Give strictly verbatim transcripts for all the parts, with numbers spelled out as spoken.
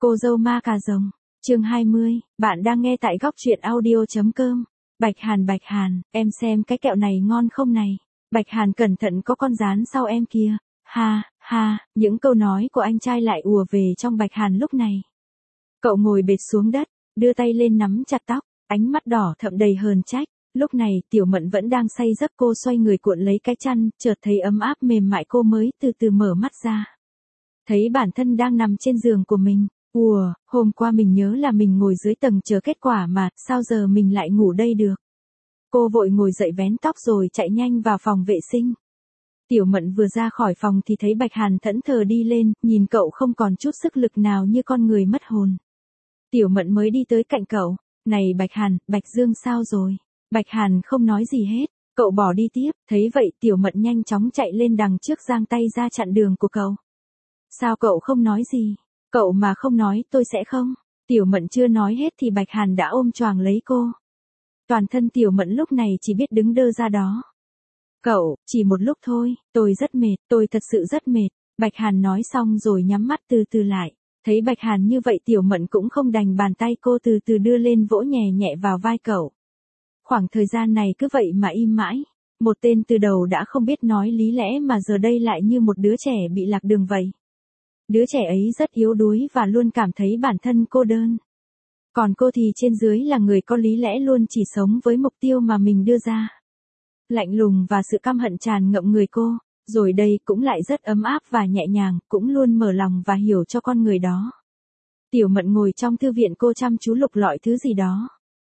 Cô dâu ma cà rồng, chương hai mươi, bạn đang nghe tại góc truyện audio.com. Bạch Hàn Bạch Hàn, em xem cái kẹo này ngon không này? Bạch Hàn cẩn thận có con rán sau em kia. Ha, ha, những câu nói của anh trai lại ùa về trong Bạch Hàn lúc này. Cậu ngồi bệt xuống đất, đưa tay lên nắm chặt tóc, ánh mắt đỏ thẫm đầy hờn trách. Lúc này Tiểu Mận vẫn đang say giấc, cô xoay người cuộn lấy cái chăn, chợt thấy ấm áp mềm mại, cô mới từ từ mở mắt ra. Thấy bản thân đang nằm trên giường của mình. Ùa, hôm qua mình nhớ là mình ngồi dưới tầng chờ kết quả mà, sao giờ mình lại ngủ đây được? Cô vội ngồi dậy vén tóc rồi chạy nhanh vào phòng vệ sinh. Tiểu Mận vừa ra khỏi phòng thì thấy Bạch Hàn thẫn thờ đi lên, nhìn cậu không còn chút sức lực nào như con người mất hồn. Tiểu Mận mới đi tới cạnh cậu, này Bạch Hàn, Bạch Dương sao rồi? Bạch Hàn không nói gì hết, cậu bỏ đi tiếp, thấy vậy Tiểu Mận nhanh chóng chạy lên đằng trước giang tay ra chặn đường của cậu. Sao cậu không nói gì? Cậu mà không nói tôi sẽ không. Tiểu Mận chưa nói hết thì Bạch Hàn đã ôm choàng lấy cô. Toàn thân Tiểu Mận lúc này chỉ biết đứng đơ ra đó. Cậu, chỉ một lúc thôi, tôi rất mệt, tôi thật sự rất mệt. Bạch Hàn nói xong rồi nhắm mắt từ từ lại. Thấy Bạch Hàn như vậy Tiểu Mận cũng không đành, bàn tay cô từ từ đưa lên vỗ nhẹ nhẹ vào vai cậu. Khoảng thời gian này cứ vậy mà im mãi. Một tên từ đầu đã không biết nói lý lẽ mà giờ đây lại như một đứa trẻ bị lạc đường vậy. Đứa trẻ ấy rất yếu đuối và luôn cảm thấy bản thân cô đơn. Còn cô thì trên dưới là người có lý lẽ, luôn chỉ sống với mục tiêu mà mình đưa ra. Lạnh lùng và sự căm hận tràn ngập người cô, rồi đây cũng lại rất ấm áp và nhẹ nhàng, cũng luôn mở lòng và hiểu cho con người đó. Tiểu Mận ngồi trong thư viện, cô chăm chú lục lọi thứ gì đó.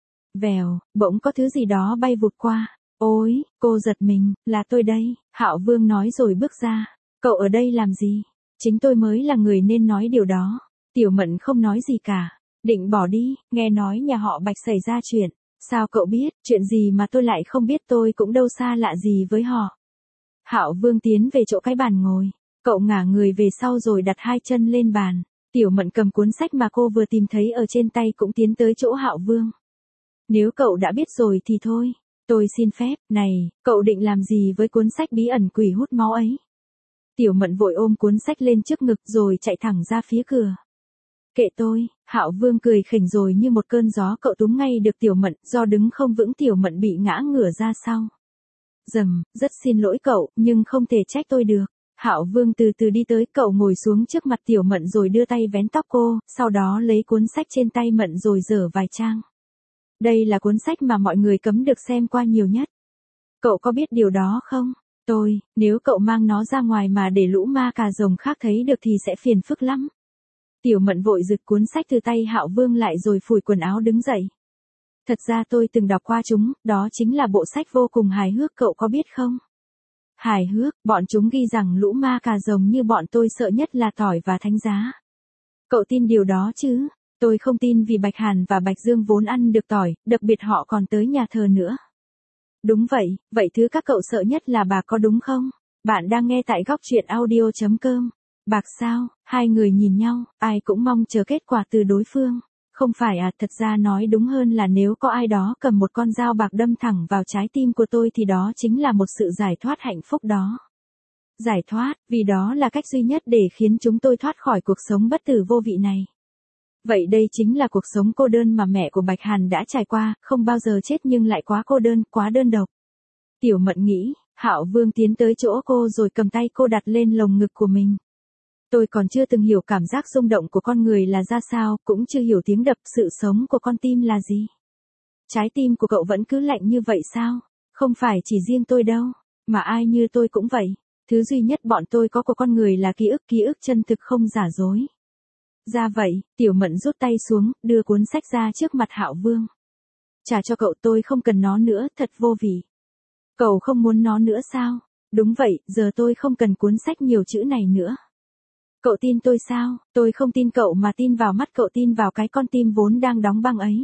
Vèo, bỗng có thứ gì đó bay vụt qua. Ôi, cô giật mình, là tôi đây, Hạo Vương nói rồi bước ra. Cậu ở đây làm gì? Chính tôi mới là người nên nói điều đó. Tiểu Mận không nói gì cả, định bỏ đi, nghe nói nhà họ Bạch xảy ra chuyện. Sao cậu biết, chuyện gì mà tôi lại không biết, tôi cũng đâu xa lạ gì với họ. Hạo Vương tiến về chỗ cái bàn ngồi, cậu ngả người về sau rồi đặt hai chân lên bàn. Tiểu Mận cầm cuốn sách mà cô vừa tìm thấy ở trên tay cũng tiến tới chỗ Hạo Vương. Nếu cậu đã biết rồi thì thôi, tôi xin phép, này, cậu định làm gì với cuốn sách bí ẩn quỷ hút máu ấy? Tiểu Mận vội ôm cuốn sách lên trước ngực rồi chạy thẳng ra phía cửa. Kệ tôi, Hạo Vương cười khỉnh rồi như một cơn gió cậu túm ngay được Tiểu Mận, do đứng không vững Tiểu Mận bị ngã ngửa ra sau. Dầm, rất xin lỗi cậu, nhưng không thể trách tôi được. Hạo Vương từ từ đi tới, cậu ngồi xuống trước mặt Tiểu Mận rồi đưa tay vén tóc cô, sau đó lấy cuốn sách trên tay Mận rồi dở vài trang. Đây là cuốn sách mà mọi người cấm được xem qua nhiều nhất. Cậu có biết điều đó không? Tôi, nếu cậu mang nó ra ngoài mà để lũ ma cà rồng khác thấy được thì sẽ phiền phức lắm. Tiểu Mận vội giật cuốn sách từ tay Hạo Vương lại rồi phủi quần áo đứng dậy. Thật ra tôi từng đọc qua chúng, đó chính là bộ sách vô cùng hài hước, cậu có biết không? Hài hước, bọn chúng ghi rằng lũ ma cà rồng như bọn tôi sợ nhất là tỏi và thánh giá. Cậu tin điều đó chứ? Tôi không tin, vì Bạch Hàn và Bạch Dương vốn ăn được tỏi, đặc biệt họ còn tới nhà thờ nữa. Đúng vậy, vậy thứ các cậu sợ nhất là bạc có đúng không? Bạn đang nghe tại góc truyện audio.com. Bạc sao? Hai người nhìn nhau, ai cũng mong chờ kết quả từ đối phương. Không phải à, thật ra nói đúng hơn là nếu có ai đó cầm một con dao bạc đâm thẳng vào trái tim của tôi thì đó chính là một sự giải thoát hạnh phúc đó. Giải thoát, vì đó là cách duy nhất để khiến chúng tôi thoát khỏi cuộc sống bất tử vô vị này. Vậy đây chính là cuộc sống cô đơn mà mẹ của Bạch Hàn đã trải qua, không bao giờ chết nhưng lại quá cô đơn, quá đơn độc. Tiểu Mận nghĩ, Hạo Vương tiến tới chỗ cô rồi cầm tay cô đặt lên lồng ngực của mình. Tôi còn chưa từng hiểu cảm giác rung động của con người là ra sao, cũng chưa hiểu tiếng đập sự sống của con tim là gì. Trái tim của cậu vẫn cứ lạnh như vậy sao? Không phải chỉ riêng tôi đâu, mà ai như tôi cũng vậy. Thứ duy nhất bọn tôi có của con người là ký ức, ký ức chân thực không giả dối. Ra vậy, Tiểu Mận rút tay xuống, đưa cuốn sách ra trước mặt Hạo Vương. Trả cho cậu, tôi không cần nó nữa, thật vô vị. Cậu không muốn nó nữa sao? Đúng vậy, giờ tôi không cần cuốn sách nhiều chữ này nữa. Cậu tin tôi sao? Tôi không tin cậu mà tin vào mắt cậu, tin vào cái con tim vốn đang đóng băng ấy.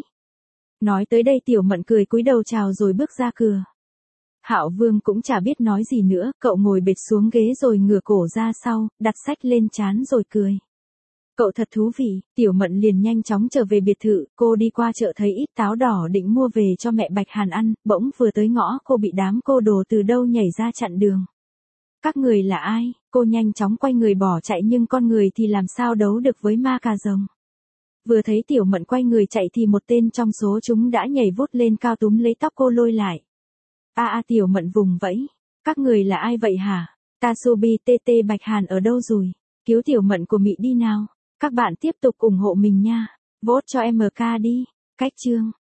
Nói tới đây Tiểu Mận cười cúi đầu chào rồi bước ra cửa. Hạo Vương cũng chả biết nói gì nữa, cậu ngồi bệt xuống ghế rồi ngửa cổ ra sau, đặt sách lên trán rồi cười. Cậu thật thú vị. Tiểu Mận liền nhanh chóng trở về biệt thự, cô đi qua chợ thấy ít táo đỏ định mua về cho mẹ Bạch Hàn ăn, bỗng vừa tới ngõ cô bị đám cô đồ từ đâu nhảy ra chặn đường. Các người là ai? Cô nhanh chóng quay người bỏ chạy nhưng con người thì làm sao đấu được với ma cà rồng. Vừa thấy Tiểu Mận quay người chạy thì một tên trong số chúng đã nhảy vút lên cao túm lấy tóc cô lôi lại. A a Tiểu Mận vùng vẫy. Các người là ai vậy hả? Tasubi tê tê Bạch Hàn ở đâu rồi? Cứu Tiểu Mận của Mị đi nào. Các bạn tiếp tục ủng hộ mình nha. Vote cho em ca đi. Cách chương.